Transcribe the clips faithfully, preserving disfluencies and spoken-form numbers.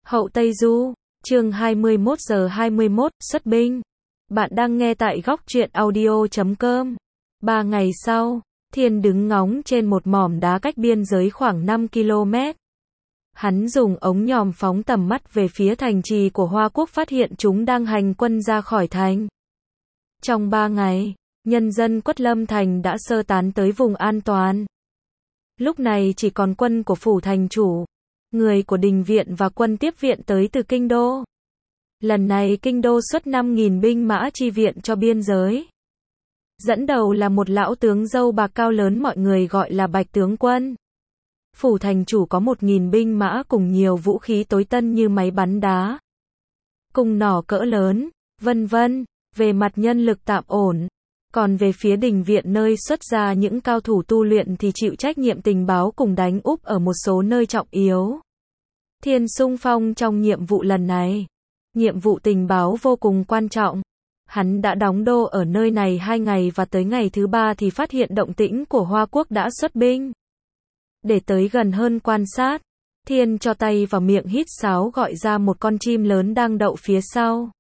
Hậu Tây Du, chương hai mươi mốt giờ hai mươi mốt, xuất binh. Bạn đang nghe tại góc truyện audio chấm com. Ba ngày sau, Thiên đứng ngóng trên một mỏm đá cách biên giới khoảng năm ki lô mét. Hắn dùng ống nhòm phóng tầm mắt về phía thành trì của Hoa Quốc, phát hiện chúng đang hành quân ra khỏi thành. Trong ba ngày, nhân dân Quất Lâm Thành đã sơ tán tới vùng an toàn. Lúc này chỉ còn quân của phủ thành chủ, người của đình viện và quân tiếp viện tới từ kinh đô. Lần này kinh đô xuất năm nghìn binh mã chi viện cho biên giới. Dẫn đầu là một lão tướng râu bạc cao lớn, mọi người gọi là Bạch tướng quân. Phủ thành chủ có một nghìn binh mã cùng nhiều vũ khí tối tân như máy bắn đá, cung nỏ cỡ lớn, vân vân. Về mặt nhân lực tạm ổn. Còn về phía đình viện, nơi xuất ra những cao thủ tu luyện, thì chịu trách nhiệm tình báo cùng đánh úp ở một số nơi trọng yếu. Thiên xung phong trong nhiệm vụ lần này. Nhiệm vụ tình báo vô cùng quan trọng. Hắn đã đóng đô ở nơi này hai ngày và tới ngày thứ ba thì phát hiện động tĩnh của Hoa Quốc đã xuất binh. Để tới gần hơn quan sát, Thiên cho tay vào miệng hít sáo gọi ra một con chim lớn đang đậu phía sau.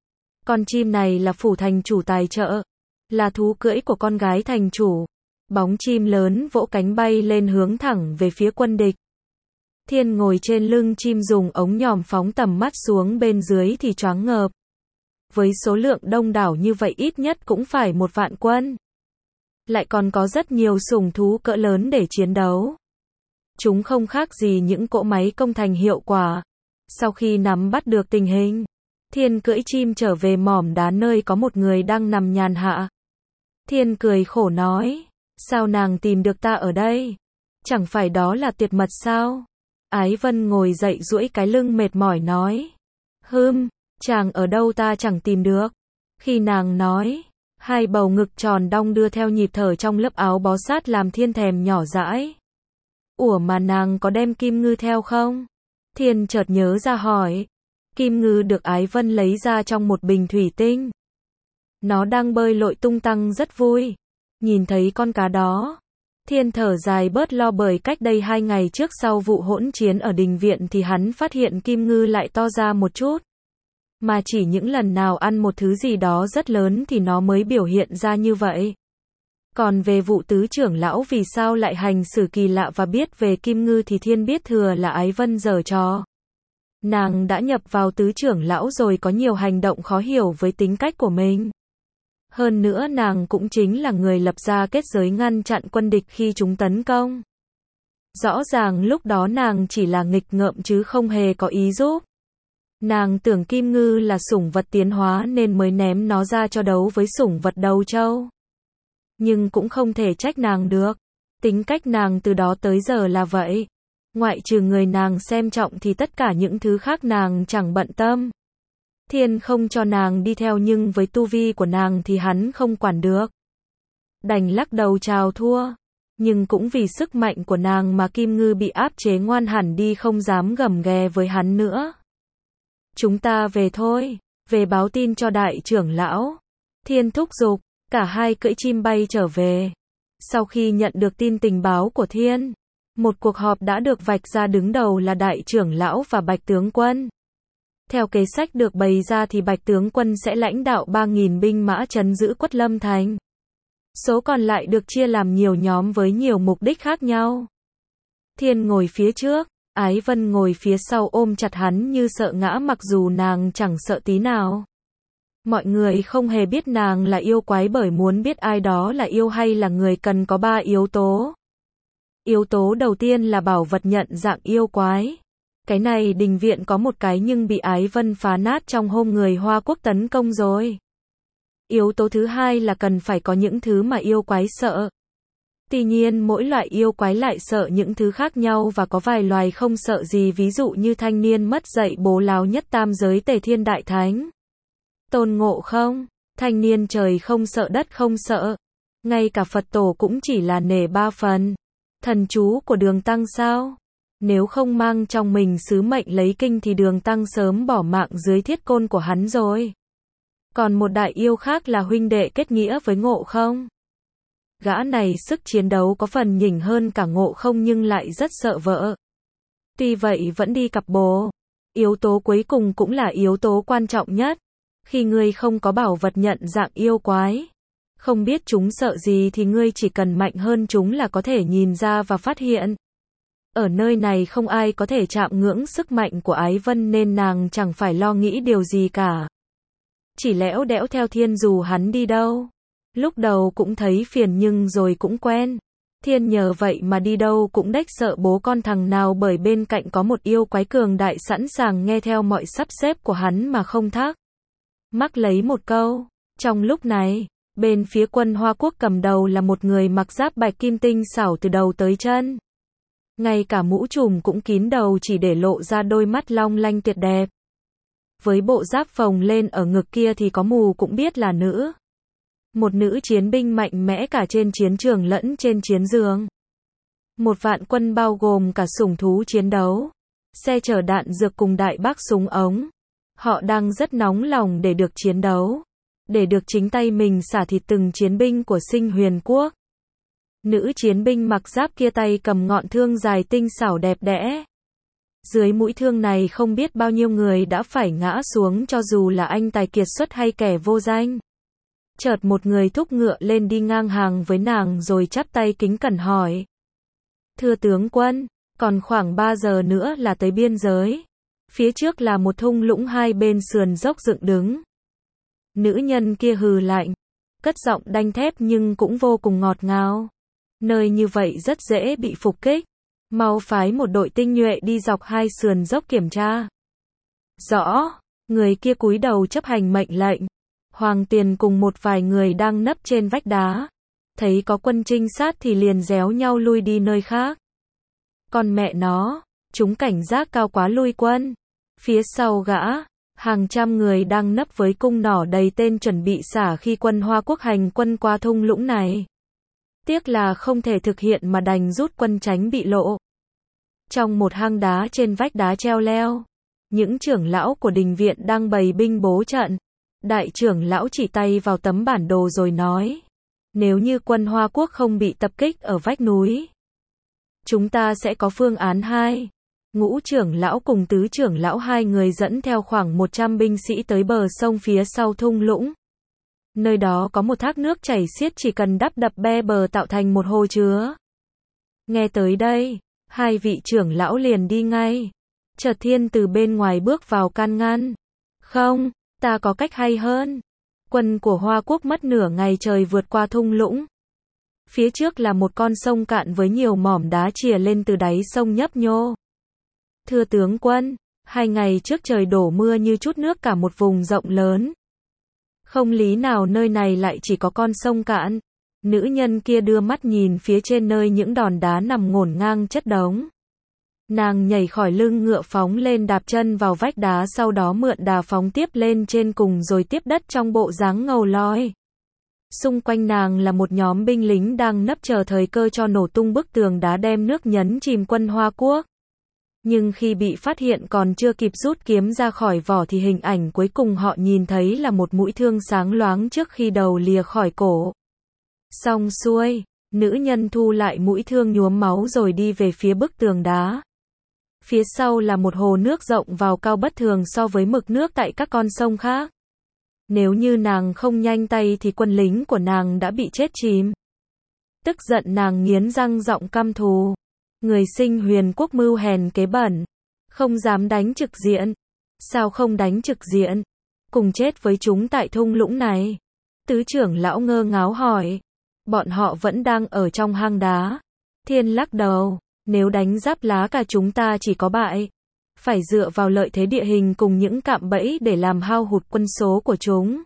Con chim này là phủ thành chủ tài trợ, là thú cưỡi của con gái thành chủ. Bóng chim lớn vỗ cánh bay lên hướng thẳng về phía quân địch. Thiên ngồi trên lưng chim dùng ống nhòm phóng tầm mắt xuống bên dưới thì choáng ngợp. Với số lượng đông đảo như vậy, ít nhất cũng phải một vạn quân. Lại còn có rất nhiều sủng thú cỡ lớn để chiến đấu. Chúng không khác gì những cỗ máy công thành hiệu quả. Sau khi nắm bắt được tình hình, Thiên cưỡi chim trở về mỏm đá nơi có một người đang nằm nhàn hạ. Thiên cười khổ nói, sao nàng tìm được ta ở đây? Chẳng phải đó là tuyệt mật sao? Ái Vân ngồi dậy duỗi cái lưng mệt mỏi nói, hừm, chàng ở đâu ta chẳng tìm được. Khi nàng nói, hai bầu ngực tròn đong đưa theo nhịp thở trong lớp áo bó sát làm Thiên thèm nhỏ dãi. Ủa mà nàng có đem kim ngư theo không? Thiên chợt nhớ ra hỏi. Kim ngư được Ái Vân lấy ra trong một bình thủy tinh. Nó đang bơi lội tung tăng rất vui. Nhìn thấy con cá đó, Thiên thở dài bớt lo, bởi cách đây hai ngày trước sau vụ hỗn chiến ở đình viện thì hắn phát hiện kim ngư lại to ra một chút. Mà chỉ những lần nào ăn một thứ gì đó rất lớn thì nó mới biểu hiện ra như vậy. Còn về vụ tứ trưởng lão vì sao lại hành xử kỳ lạ và biết về kim ngư thì Thiên biết thừa là Ái Vân giở trò. Nàng đã nhập vào tứ trưởng lão rồi, có nhiều hành động khó hiểu với tính cách của mình. Hơn nữa nàng cũng chính là người lập ra kết giới ngăn chặn quân địch khi chúng tấn công. Rõ ràng lúc đó nàng chỉ là nghịch ngợm chứ không hề có ý giúp. Nàng tưởng kim ngư là sủng vật tiến hóa nên mới ném nó ra cho đấu với sủng vật đầu trâu. Nhưng cũng không thể trách nàng được. Tính cách nàng từ đó tới giờ là vậy. Ngoại trừ người nàng xem trọng thì tất cả những thứ khác nàng chẳng bận tâm. Thiên không cho nàng đi theo, nhưng với tu vi của nàng thì hắn không quản được. Đành lắc đầu chào thua. Nhưng cũng vì sức mạnh của nàng mà kim ngư bị áp chế ngoan hẳn đi, không dám gầm ghè với hắn nữa. Chúng ta về thôi, về báo tin cho đại trưởng lão. Thiên thúc giục, cả hai cưỡi chim bay trở về. Sau khi nhận được tin tình báo của Thiên, một cuộc họp đã được vạch ra, đứng đầu là đại trưởng lão và Bạch tướng quân. Theo kế sách được bày ra thì Bạch tướng quân sẽ lãnh đạo ba nghìn binh mã trấn giữ Quất Lâm Thành. Số còn lại được chia làm nhiều nhóm với nhiều mục đích khác nhau. Thiên ngồi phía trước, Ái Vân ngồi phía sau ôm chặt hắn như sợ ngã, mặc dù nàng chẳng sợ tí nào. Mọi người không hề biết nàng là yêu quái, bởi muốn biết ai đó là yêu hay là người cần có ba yếu tố. Yếu tố đầu tiên là bảo vật nhận dạng yêu quái. Cái này đình viện có một cái nhưng bị Ái Vân phá nát trong hôm người Hoa Quốc tấn công rồi. Yếu tố thứ hai là cần phải có những thứ mà yêu quái sợ. Tuy nhiên mỗi loại yêu quái lại sợ những thứ khác nhau, và có vài loài không sợ gì, ví dụ như thanh niên mất dạy bố láo nhất tam giới Tề Thiên Đại Thánh. Tôn Ngộ Không, thanh niên trời không sợ đất không sợ. Ngay cả Phật tổ cũng chỉ là nể ba phần. Thần chú của Đường Tăng sao? Nếu không mang trong mình sứ mệnh lấy kinh thì Đường Tăng sớm bỏ mạng dưới thiết côn của hắn rồi. Còn một đại yêu khác là huynh đệ kết nghĩa với Ngộ Không. Gã này sức chiến đấu có phần nhỉnh hơn cả Ngộ Không nhưng lại rất sợ vợ. Tuy vậy vẫn đi cặp bồ. Yếu tố cuối cùng cũng là yếu tố quan trọng nhất. Khi ngươi không có bảo vật nhận dạng yêu quái, không biết chúng sợ gì thì ngươi chỉ cần mạnh hơn chúng là có thể nhìn ra và phát hiện. Ở nơi này không ai có thể chạm ngưỡng sức mạnh của Ái Vân nên nàng chẳng phải lo nghĩ điều gì cả. Chỉ lẽo đẽo theo Thiên dù hắn đi đâu. Lúc đầu cũng thấy phiền nhưng rồi cũng quen. Thiên nhờ vậy mà đi đâu cũng đếch sợ bố con thằng nào bởi bên cạnh có một yêu quái cường đại sẵn sàng nghe theo mọi sắp xếp của hắn mà không thắc mắc lấy một câu. Trong lúc này, bên phía quân Hoa Quốc cầm đầu là một người mặc giáp bạch kim tinh xảo từ đầu tới chân. Ngay cả mũ trùm cũng kín đầu chỉ để lộ ra đôi mắt long lanh tuyệt đẹp. Với bộ giáp phồng lên ở ngực kia thì có mù cũng biết là nữ. Một nữ chiến binh mạnh mẽ cả trên chiến trường lẫn trên chiến trường. Một vạn quân bao gồm cả sủng thú chiến đấu, xe chở đạn dược cùng đại bác súng ống. Họ đang rất nóng lòng để được chiến đấu, để được chính tay mình xả thịt từng chiến binh của Sinh Huyền Quốc. Nữ chiến binh mặc giáp kia tay cầm ngọn thương dài tinh xảo đẹp đẽ. Dưới mũi thương này không biết bao nhiêu người đã phải ngã xuống cho dù là anh tài kiệt xuất hay kẻ vô danh. Chợt một người thúc ngựa lên đi ngang hàng với nàng rồi chắp tay kính cẩn hỏi. Thưa tướng quân, còn khoảng ba giờ nữa là tới biên giới. Phía trước là một thung lũng hai bên sườn dốc dựng đứng. Nữ nhân kia hừ lạnh, cất giọng đanh thép nhưng cũng vô cùng ngọt ngào. Nơi như vậy rất dễ bị phục kích. Mau phái một đội tinh nhuệ đi dọc hai sườn dốc kiểm tra. Rõ, người kia cúi đầu chấp hành mệnh lệnh. Hoàng Tiền cùng một vài người đang nấp trên vách đá. Thấy có quân trinh sát thì liền réo nhau lui đi nơi khác. Còn mẹ nó, chúng cảnh giác cao quá lui quân. Phía sau gã, hàng trăm người đang nấp với cung nỏ đầy tên chuẩn bị xả khi quân Hoa Quốc hành quân qua thung lũng này. Tiếc là không thể thực hiện mà đành rút quân tránh bị lộ. Trong một hang đá trên vách đá treo leo, những trưởng lão của đình viện đang bày binh bố trận. Đại trưởng lão chỉ tay vào tấm bản đồ rồi nói, nếu như quân Hoa Quốc không bị tập kích ở vách núi, chúng ta sẽ có phương án hai. Ngũ trưởng lão cùng tứ trưởng lão hai người dẫn theo khoảng một trăm binh sĩ tới bờ sông phía sau thung lũng. Nơi đó có một thác nước chảy xiết chỉ cần đắp đập be bờ tạo thành một hồ chứa. Nghe tới đây, hai vị trưởng lão liền đi ngay. Chợt Thiên từ bên ngoài bước vào can ngăn. Không, ta có cách hay hơn. Quân của Hoa Quốc mất nửa ngày trời vượt qua thung lũng. Phía trước là một con sông cạn với nhiều mỏm đá chìa lên từ đáy sông nhấp nhô. Thưa tướng quân, hai ngày trước trời đổ mưa như trút nước cả một vùng rộng lớn. Không lý nào nơi này lại chỉ có con sông cạn. Nữ nhân kia đưa mắt nhìn phía trên nơi những đòn đá nằm ngổn ngang chất đống. Nàng nhảy khỏi lưng ngựa phóng lên đạp chân vào vách đá sau đó mượn đà phóng tiếp lên trên cùng rồi tiếp đất trong bộ dáng ngầu loi. Xung quanh nàng là một nhóm binh lính đang nấp chờ thời cơ cho nổ tung bức tường đá đem nước nhấn chìm quân Hoa Quốc. Nhưng khi bị phát hiện còn chưa kịp rút kiếm ra khỏi vỏ thì hình ảnh cuối cùng họ nhìn thấy là một mũi thương sáng loáng trước khi đầu lìa khỏi cổ. Xong xuôi, nữ nhân thu lại mũi thương nhuốm máu rồi đi về phía bức tường đá. Phía sau là một hồ nước rộng vào cao bất thường so với mực nước tại các con sông khác. Nếu như nàng không nhanh tay thì quân lính của nàng đã bị chết chìm. Tức giận nàng nghiến răng giọng căm thù. Người Sinh Huyền Quốc mưu hèn kế bẩn, không dám đánh trực diện. Sao không đánh trực diện? Cùng chết với chúng tại thung lũng này. Tứ trưởng lão ngơ ngáo hỏi. Bọn họ vẫn đang ở trong hang đá. Thiên lắc đầu. Nếu đánh giáp lá cả chúng ta chỉ có bại. Phải dựa vào lợi thế địa hình cùng những cạm bẫy để làm hao hụt quân số của chúng.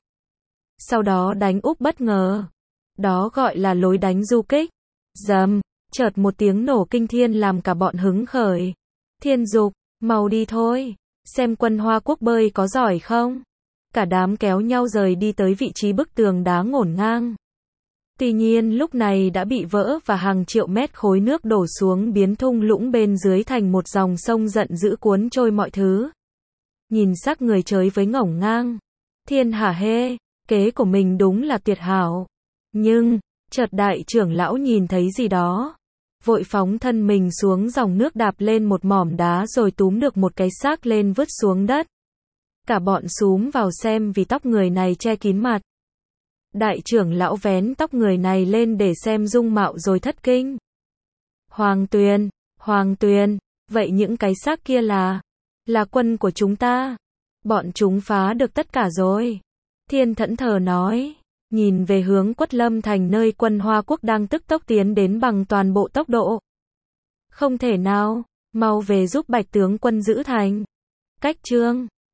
Sau đó đánh úp bất ngờ. Đó gọi là lối đánh du kích. Dầm, chợt một tiếng nổ kinh thiên làm cả bọn hứng khởi. Thiên dục, mau đi thôi. Xem quân Hoa Quốc bơi có giỏi không? Cả đám kéo nhau rời đi tới vị trí bức tường đá ngổn ngang. Tuy nhiên lúc này đã bị vỡ và hàng triệu mét khối nước đổ xuống biến thung lũng bên dưới thành một dòng sông giận dữ cuốn trôi mọi thứ. Nhìn sắc người chơi với ngổng ngang. Thiên hả hê, kế của mình đúng là tuyệt hảo. Nhưng, chợt đại trưởng lão nhìn thấy gì đó. vội phóng thân mình xuống dòng nước đạp lên một mỏm đá rồi túm được một cái xác lên vứt xuống đất. Cả bọn xúm vào xem vì tóc người này che kín mặt. Đại trưởng lão vén tóc người này lên để xem dung mạo rồi thất kinh. Hoàng Tuyền, Hoàng Tuyền, vậy những cái xác kia là, là quân của chúng ta. Bọn chúng phá được tất cả rồi. Thiên thẫn thờ nói, nhìn về hướng Quất Lâm Thành nơi quân Hoa Quốc đang tức tốc tiến đến bằng toàn bộ tốc độ. Không thể nào, mau về giúp Bạch tướng quân giữ thành. Cách chương